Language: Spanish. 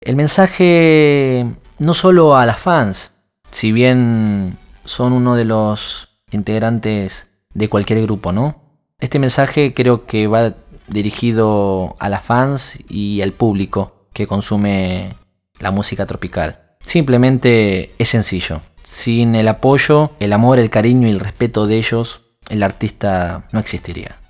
El mensaje no solo a las fans, si bien son uno de los integrantes de cualquier grupo, ¿no? Este mensaje creo que va dirigido a las fans y al público que consume la música tropical. Simplemente es sencillo. Sin el apoyo, el amor, el cariño y el respeto de ellos, el artista no existiría.